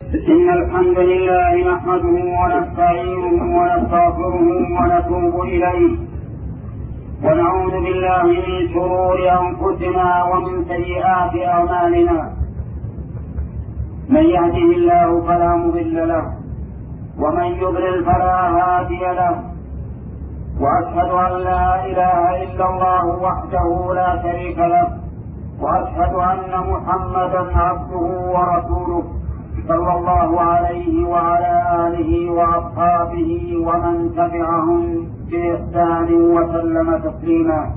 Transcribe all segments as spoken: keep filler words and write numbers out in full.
إن الحمد لله نحمده ونستعينه ونستغفره ونتوب إليه ونعوذ بالله من شرور أنفسنا ومن سيئات أعمالنا. من يهده الله فلا مضل له ومن يضلل فلا هادي له، وأشهد أن لا إله إلا الله وحده لا شريك له، وأشهد أن محمدا عبده ورسوله صلى الله عليه وعلى آله وأصحابه ومن تبعهم بإحسان وسلم تسليما.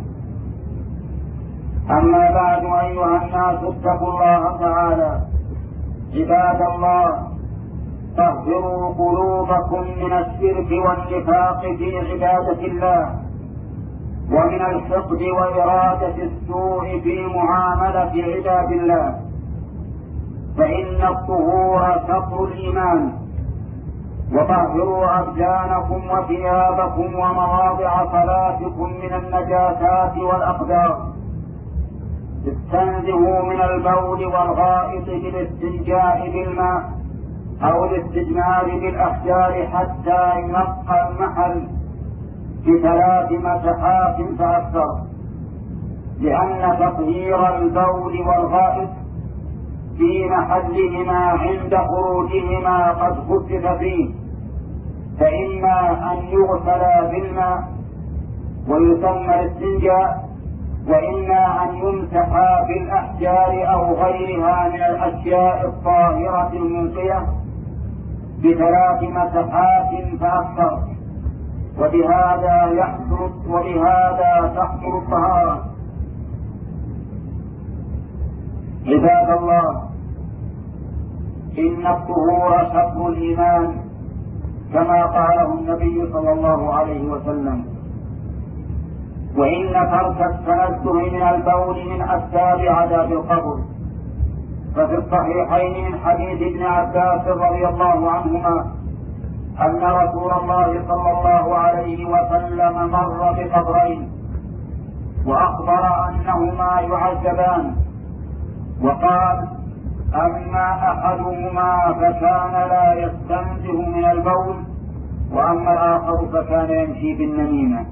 أما بعد، أيها الناس اتقوا الله تعالى. عباد الله، طهروا قلوبكم من الشرك والنفاق في عبادة الله، ومن الحقد وإرادة السوء في معاملة عباد الله، فإن الطهور شطر الإيمان. وطهروا أبدانكم وثيابكم ومواضع صلاتكم من النجاسات والأقدار. استنزهوا من البول والغائط بالاستنجاء بالماء أو الاستجمار بالأحجار حتى ينقى المحل بثلاث مسحات فأكثر، لأن تطهير البول والغائط في محلهما عند خروجهما قد خفف فيه، فإما أن يغسلا بالماء ويسمى الاستنجاء، وإما أن يمسحا بالأحجار أو غيرها من الأشياء الطاهرة المنقية بثلاث مسحات فأكثر، وبهذا يحصل وبهذا تحصل الطهارة. عباد الله، إن الطهور شطر الإيمان كما قاله النبي صلى الله عليه وسلم، وإن ترك التنزه من البول من أسباب عذاب القبر. ففي الصحيحين من حديث ابن عباس رضي الله عنهما أن رسول الله صلى الله عليه وسلم مر بقبرين وأخبر أنهما يعذبان، وقال: أما أحدهما فكان لا يستنزه من البول، وأما الآخر فكان يمشي بالنميمة.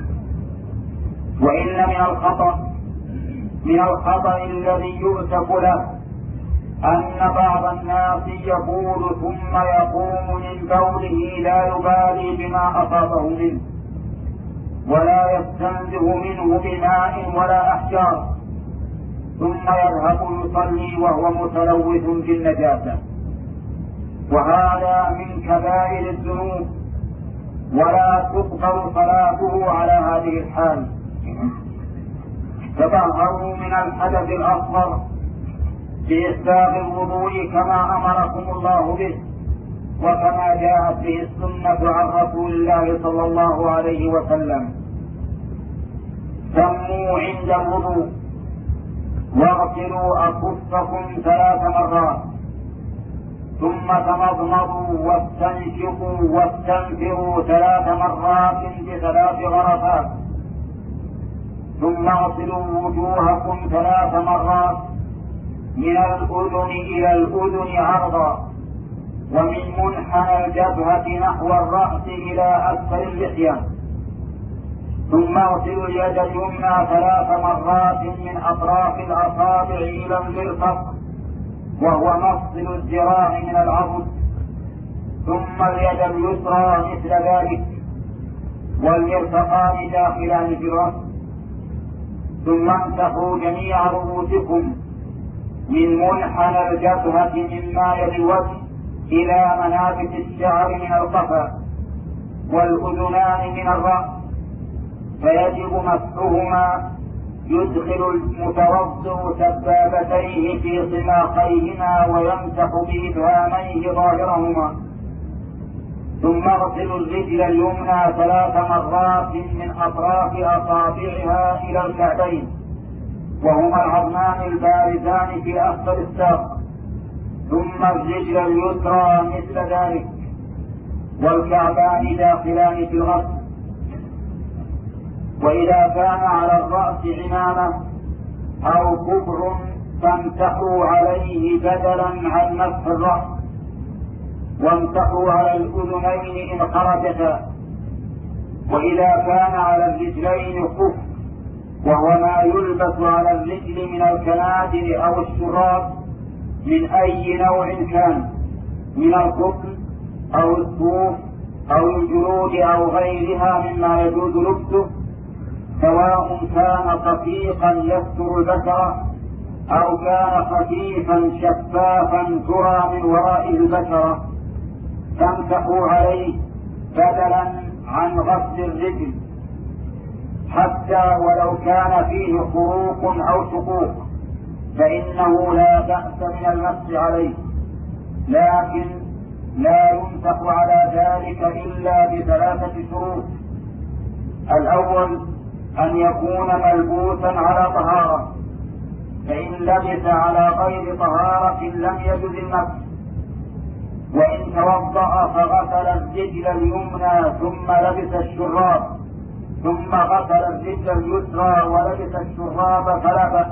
وإن من الخطأ من الخطأ الذي يؤسف له أن بعض الناس يقول ثم يقوم من بوله لا يبالي بما أصابه منه، ولا يستنزه منه بماء ولا أحجار، ثم يذهب يصلي وهو متلوث بالنجاسة، وهذا من كبائر الذنوب، ولا تقبل صلاته على هذه الحال. تطهروا من الحدث الأصغر بإسباغ الوضوء كما أمركم الله به، وكما جاءت به السنة عن رسول الله صلى الله عليه وسلم. سموا عند الوضوء، واغسلوا أكفكم ثلاث مرات، ثم تمضمضوا واستنشقوا واستنفروا ثلاث مرات بثلاث غرفات، ثم اغسلوا وجوهكم ثلاث مرات من الأذن إلى الأذن عرضا، ومن منحنى الجبهة نحو الرأس إلى أسفل اللحية، ثم اغسلوا اليد اليمنى ثلاث مرات من أطراف الأصابع إلى المرفق، وهو مفصل الذراع من العضد، ثم اليد اليسرى مثل ذلك، والمرفقان داخلان في الرأس. ثم امسحوا جميع رؤوسكم من منحنى الجبهة من مائل الوجه إلى منابت الشعر من القفا، والأذنان من الرأس، فيجب مسحهما. يدخل المتوضئ سبابتيه في صماخيهما ويمسح بإبهاميه ظاهرهما، ثم اغسلوا الرجل اليمنى ثلاث مرات من أطراف أصابعها إلى الكعبين، وهما العظمان البارزان في أسفل الساق، ثم الرجل اليسرى مثل ذلك، والكعبان داخلان في الغسل. وإذا كان على الرأس عمامة أو كبر فامسحوا عليه بدلا عن مسح الرأس، وامسحوا على الأذنين إن خرجتا. وإذا كان على الرجلين خف، وهو ما يلبس على الرجل من الكنادر أو الشراب من أي نوع كان، من القطن أو الصوف أو الجلود أو غيرها مما يجوز لبسه، سواء كان صفيقا يستر البشرة أو كان خفيفا شفافا ترى من ورائه البشرة، تمسحوا عليه بدلا عن غسل الرجل، حتى ولو كان فيه خروق أو شقوق فإنه لا بأس من المسح عليه، لكن لا يمسح على ذلك إلا بثلاثة شروط. الأول أن يكون ملبوسا على طهارة، فإن لبس على غير طهارة لم يجز المسح. وإن توضأ فغسل الرجل اليمنى ثم لبس الشراب، ثم غسل الرجل اليسرى ولبس الشراب فلا بأس.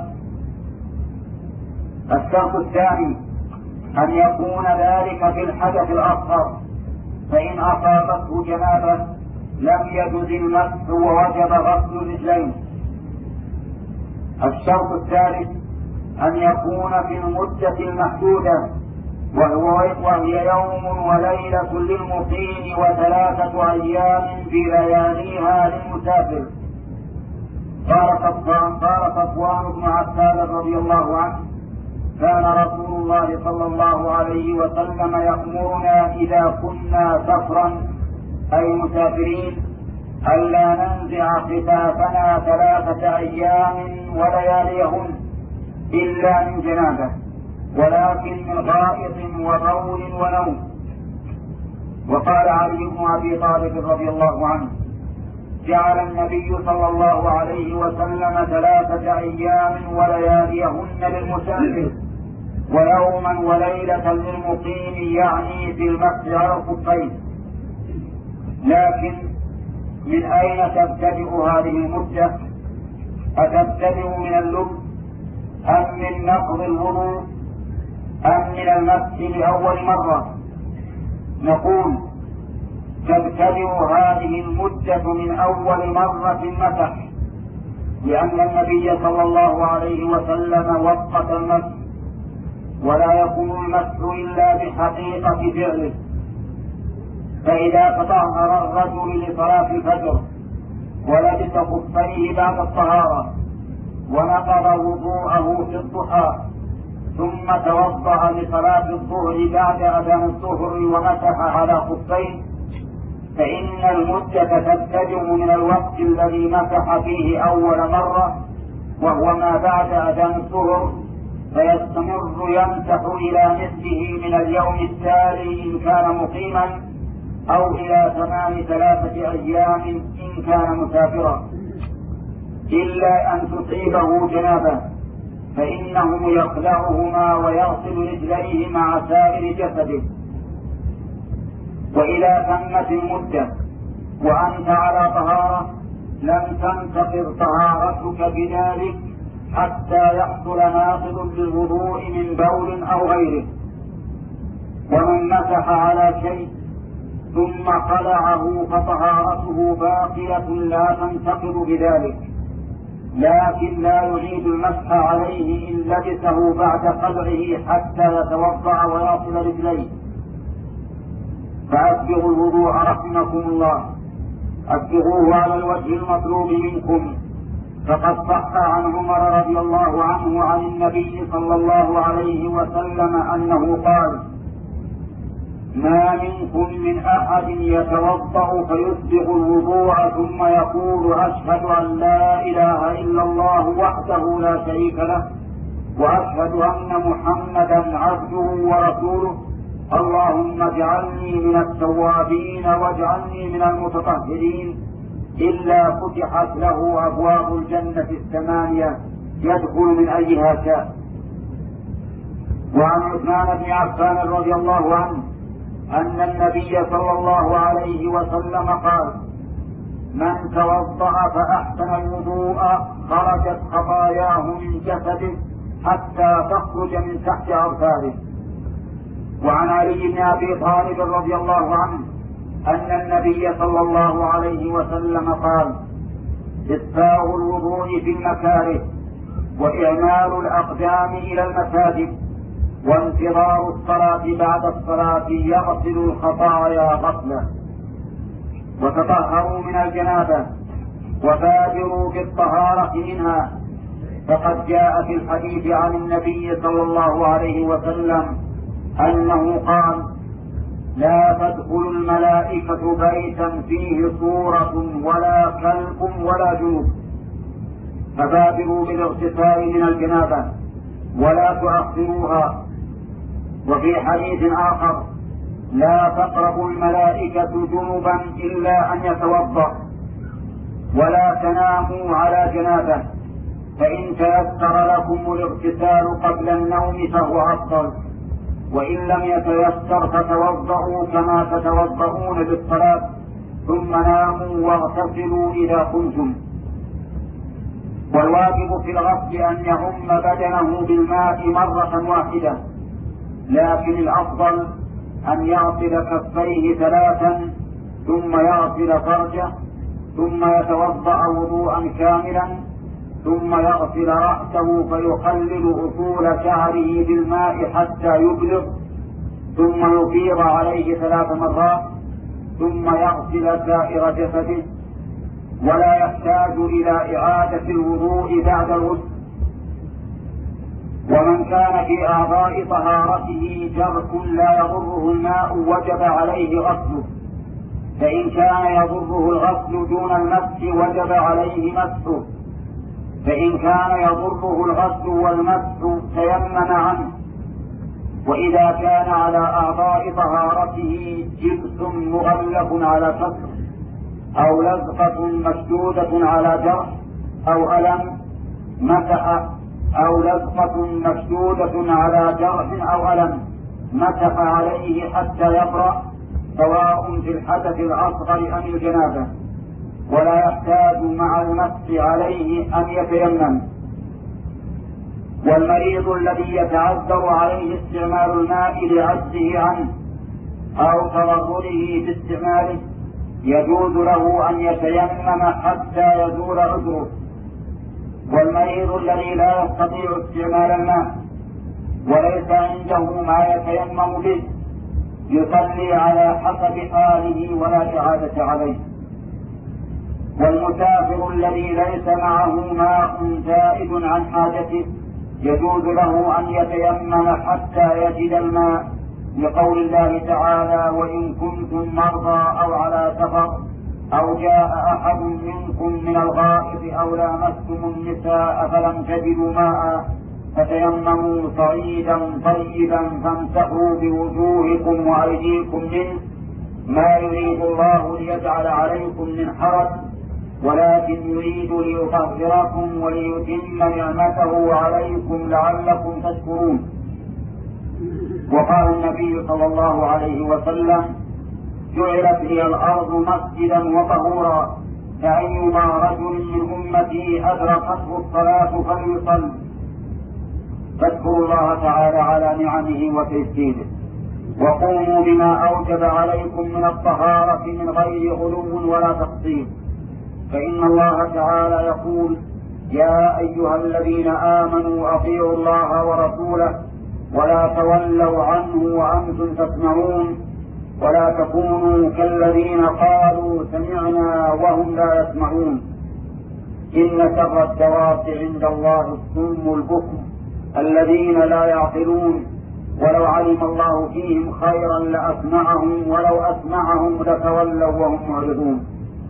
الشرط الثاني أن يكون ذلك في الحدث الأصغر، فإن أصابته جنابة لم يجز المسح ووجب غسل الرجلين. الشرط الثالث أن يكون في المدة المحدودة، وهي يوم وليلة للمقيم وثلاثة أيام في لياليها للمسافر. قال صفوان بن عفان رضي الله عنه: كان رسول الله صلى الله عليه وسلم يأمرنا إذا كنا سفرا أي مسافرين ألا ننزع خفافنا ثلاثة أيام ولياليهن إلا من جنابه، ولكن من غائط وبول ونوم. وقال علي بن أبي طالب رضي الله عنه: جعل النبي صلى الله عليه وسلم ثلاثة أيام ولياليهن للمسافر ويوما وليلة للمقيم، يعني في المسح على الخفين. لكن من أين تبتدئ هذه المدة؟ أتبتدئ من اللبس أم من نقض الوضوء أم من المسح لأول مرة؟ نقول تبتدئ هذه المدة من أول مرة مسح، لأن النبي صلى الله عليه وسلم وقت المسح، ولا يكون المسح إلا بحقيقة فعله. فإذا تطهر الرجل لصلاة الفجر ولبس خفيه بعد الطهارة ونقض وضوءه في الضحى ثم توضأ لصلاة الظهر بعد أذان الظهر ومسح على خفيه، فإن المدة تبتدئ من الوقت الذي مسح فيه أول مرة، وهو ما بعد أذان الظهر، فيستمر يمسح إلى مثله من اليوم التالي إن كان مقيما، أو إلى ثمان ثلاثة أيام إن كان مسافرا، إلا أن تصيبه جنابه فإنه يخلعهما ويغسل رجليه مع سائر جسده. وإذا تمت المدة وأنت على طهارة لم تنتقض طهارتك بذلك حتى يحصل ناقض للوضوء من بول أو غيره. ومن مسح على شيء ثم خلعه فطهارته باقية لا تنتقض بذلك، لكن لا يعيد المسح عليه إن لبسه بعد خلعه حتى يتوضأ ويصل رجليه. فأسبغوا الوضوء رحمكم الله، أسبغوه على الوجه المطلوب منكم. فقد صح عن عمر رضي الله عنه عن النبي صلى الله عليه وسلم أنه قال: ما منكم من أحد يتوضأ فيسبغ الوضوء ثم يقول: أشهد أن لا إله إلا الله وحده لا شريك له وأشهد أن محمدا عبده ورسوله، اللهم اجعلني من التوابين واجعلني من المتطهرين، إلا فتحت له أبواب الجنة الثمانية يدخل من أيها شاء. وعن عثمان بن عفان رضي الله عنه أن النبي صلى الله عليه وسلم قال: من توضأ فأحسن الوضوء خرجت خطاياه من جسده حتى تخرج من تحت أركانه. وعن علي بن أبي طالب رضي الله عنه أن النبي صلى الله عليه وسلم قال: إسباغ الوضوء في المكاره، وإعمال الأقدام إلى المساجد، وانتظار الصلاة بعد الصلاة يغسل الخطايا غسلا. وتطهروا من الجنابة وبادروا بالطهارة منها، فقد جاء في الحديث عن النبي صلى الله عليه وسلم أنه قال: لا تدخل الملائكة بيتا فيه صورة ولا كلب ولا جنوب، فبادروا بالاغتسال من الجنابة ولا تؤخروها. وفي حديث آخر: لا تقربوا الملائكة جنبا إلا أن يتوضأ، ولا تناموا على جنابه، فإن تيسر لكم الاغتسال قبل النوم فهو أفضل، وإن لم يتيسر فتوضأوا كما تتوضؤون للصلاة، ثم ناموا واغتسلوا إذا كنتم. والواجب في الغسل أن يعم بدنه بالماء مرة واحدة، لكن الأفضل أن يغسل كفيه ثلاثا ثم يغسل فرجه، ثم يتوضأ وضوءا كاملا، ثم يغسل رأسه فيخلل أصول شعره بالماء حتى يبلغ، ثم يفيض عليه ثلاث مرات، ثم يغسل سائر جسده، ولا يحتاج إلى إعادة الوضوء بعد الغسل. ومن كان في أعضاء طهارته جرح لا يضره الماء وجب عليه غسله، فإن كان يضره الغسل دون المسح وجب عليه مسحه، فإن كان يضره الغسل والمسح تيمم عنه. وإذا كان على أعضاء طهارته جبس مغلف على كسر، أو لزقة مشدودة على جرح أو ألم مسح، أو لزقة مشدودة على جرح أو ألم مسح عليه حتى يبرأ، سواء في الحدث الأصغر أم الجنابة، ولا يحتاج مع المسح عليه أن يتيمم. والمريض الذي يتعذر عليه استعمال الماء لعجزه عنه أو تضرره باستعماله يجوز له أن يتيمم حتى يزول عذره. والمريض الذي لا يستطيع استعمال الماء وليس عنده ما يتيمم به يصلي على حسب حاله ولا إعادة عليه. والمسافر الذي ليس معه ماء زائد عن حاجته يجوز له أن يتيمم حتى يجد الماء، لقول الله تعالى: وإن كنتم مرضى أو على سفر أو جاء أحد منكم من الغائط أو لامستم النساء فلم تجدوا ماء فتيمموا صعيدا طيبا فامسحوا بوجوهكم وأيديكم منه، ما يريد الله ليجعل عليكم من حرج ولكن يريد ليطهركم وليتم نعمته عليكم لعلكم تشكرون. وقال النبي صلى الله عليه وسلم: جعلت لي الأرض مسجدا وطهورا، فأيما رجل من أمتي أدركته الصلاة فليصل. فاذكروا الله تعالى على نعمه وتيسيره، وقوموا بما أوجب عليكم من الطهارة من غير غلو ولا تقصير، فإن الله تعالى يقول: يا أيها الذين آمنوا أطيعوا الله ورسوله ولا تولوا عنه وأنتم تسمعون، ولا تكونوا كالذين قالوا سمعنا وهم لا يسمعون. إن شر الدواب عند الله الصم البكم الذين لا يعقلون، ولو علم الله فيهم خيرا لأسمعهم ولو أسمعهم لتولوا وهم معرضون.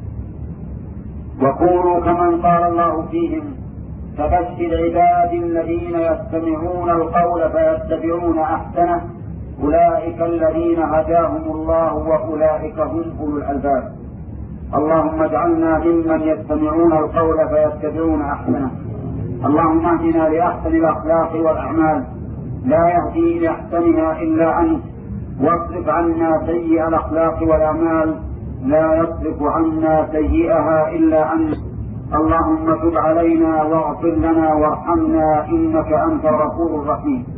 وقولوا كمن قال الله فيهم: فبشر عبادي الذين يستمعون القول فيتبعون أحسنه، أولئك الذين هداهم الله وأولئك هم أولو الألباب. اللهم اجعلنا ممن يستمعون القول فيتبعون أحسنه. اللهم اهدنا لأحسن الأخلاق والأعمال، لا يهدي لأحسنها إلا أنت، واصرف عنا سيئ الأخلاق والأعمال، لا يصرف عنا سيئها إلا أنت. اللهم تب علينا واغفر لنا وارحمنا إنك أنت الغفور الرحيم.